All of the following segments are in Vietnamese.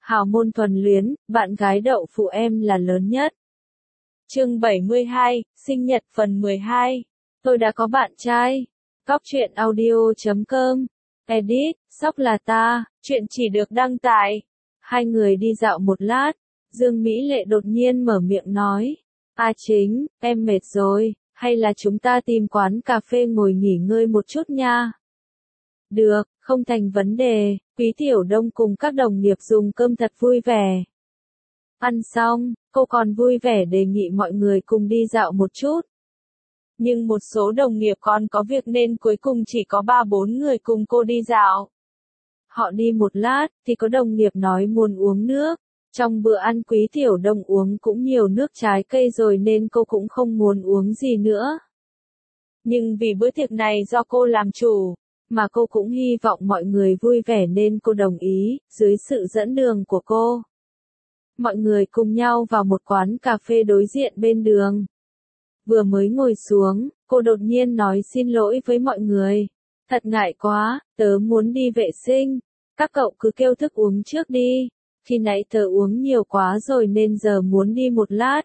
Hào môn thuần luyến, bạn gái đậu phụ em là lớn nhất. Chương 72, sinh nhật phần 12. Tôi đã có bạn trai. Góc truyện audio.com. Edit, sóc là ta, chuyện chỉ được đăng tại. Hai người đi dạo một lát, Dương Mỹ Lệ đột nhiên mở miệng nói. Chính, em mệt rồi, hay là chúng ta tìm quán cà phê ngồi nghỉ ngơi một chút nha. Được, không thành vấn đề, Quý Tiểu Đông cùng các đồng nghiệp dùng cơm thật vui vẻ. Ăn xong, cô còn vui vẻ đề nghị mọi người cùng đi dạo một chút. Nhưng một số đồng nghiệp còn có việc nên cuối cùng chỉ có 3-4 người cùng cô đi dạo. Họ đi một lát, thì có đồng nghiệp nói muốn uống nước. Trong bữa ăn Quý Tiểu Đông uống cũng nhiều nước trái cây rồi nên cô cũng không muốn uống gì nữa. Nhưng vì bữa tiệc này do cô làm chủ, mà cô cũng hy vọng mọi người vui vẻ nên cô đồng ý, dưới sự dẫn đường của cô. Mọi người cùng nhau vào một quán cà phê đối diện bên đường. Vừa mới ngồi xuống, cô đột nhiên nói xin lỗi với mọi người. Thật ngại quá, tớ muốn đi vệ sinh. Các cậu cứ kêu thức uống trước đi. Khi nãy tớ uống nhiều quá rồi nên giờ muốn đi một lát.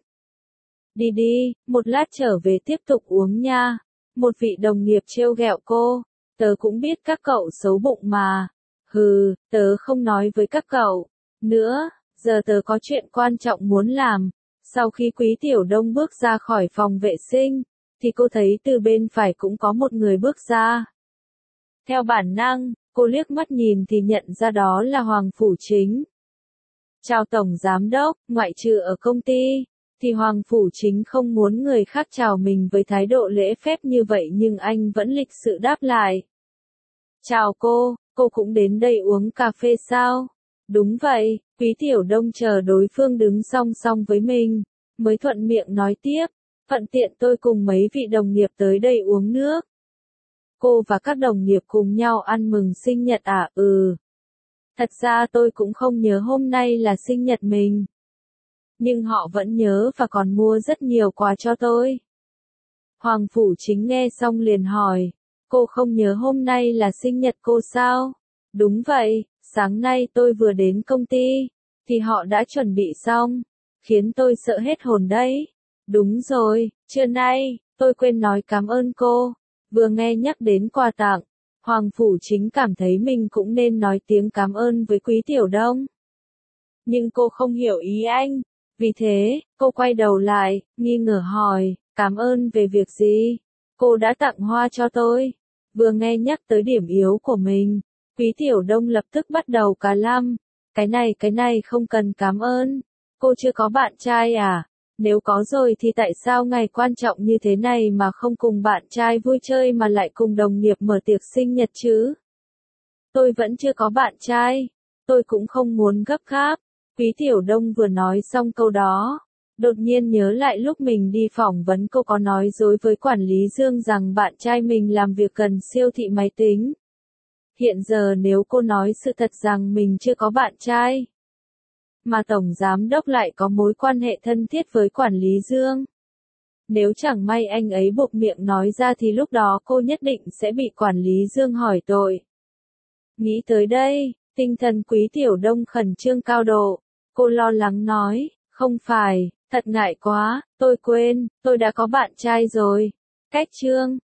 Đi đi, một lát trở về tiếp tục uống nha. Một vị đồng nghiệp trêu ghẹo cô. Tớ cũng biết các cậu xấu bụng mà. Hừ, tớ không nói với các cậu nữa, giờ tớ có chuyện quan trọng muốn làm. Sau khi Quý Tiểu Đông bước ra khỏi phòng vệ sinh, thì cô thấy từ bên phải cũng có một người bước ra. Theo bản năng, cô liếc mắt nhìn thì nhận ra đó là Hoàng Phủ Chính. Chào Tổng Giám Đốc, ngoại trừ ở công ty, thì Hoàng Phủ Chính không muốn người khác chào mình với thái độ lễ phép như vậy nhưng anh vẫn lịch sự đáp lại. Chào cô cũng đến đây uống cà phê sao? Đúng vậy, Quý Tiểu Đông chờ đối phương đứng song song với mình, mới thuận miệng nói tiếp, thuận tiện tôi cùng mấy vị đồng nghiệp tới đây uống nước. Cô và các đồng nghiệp cùng nhau ăn mừng sinh nhật à? Thật ra tôi cũng không nhớ hôm nay là sinh nhật mình. Nhưng họ vẫn nhớ và còn mua rất nhiều quà cho tôi. Hoàng Phủ Chính nghe xong liền hỏi, cô không nhớ hôm nay là sinh nhật cô sao? Đúng vậy, sáng nay tôi vừa đến công ty, thì họ đã chuẩn bị xong, khiến tôi sợ hết hồn đấy. Đúng rồi, trưa nay, tôi quên nói cảm ơn cô, vừa nghe nhắc đến quà tặng, Hoàng Phủ Chính cảm thấy mình cũng nên nói tiếng cảm ơn với Quý Tiểu Đông. Nhưng cô không hiểu ý anh, vì thế, cô quay đầu lại, nghi ngờ hỏi, cảm ơn về việc gì? Cô đã tặng hoa cho tôi. Vừa nghe nhắc tới điểm yếu của mình, Quý Tiểu Đông lập tức bắt đầu cà lăm. Cái này không cần cảm ơn. Cô chưa có bạn trai à? Nếu có rồi thì tại sao ngày quan trọng như thế này mà không cùng bạn trai vui chơi mà lại cùng đồng nghiệp mở tiệc sinh nhật chứ? Tôi vẫn chưa có bạn trai. Tôi cũng không muốn gấp gáp. Quý Tiểu Đông vừa nói xong câu đó, đột nhiên nhớ lại lúc mình đi phỏng vấn cô có nói dối với quản lý Dương rằng bạn trai mình làm việc gần siêu thị máy tính. Hiện giờ nếu cô nói sự thật rằng mình chưa có bạn trai, mà Tổng Giám Đốc lại có mối quan hệ thân thiết với quản lý Dương. Nếu chẳng may anh ấy buộc miệng nói ra thì lúc đó cô nhất định sẽ bị quản lý Dương hỏi tội. Nghĩ tới đây, tinh thần Quý Tiểu Đông khẩn trương cao độ. Cô lo lắng nói, không phải, thật ngại quá, tôi quên, tôi đã có bạn trai rồi. Cách chương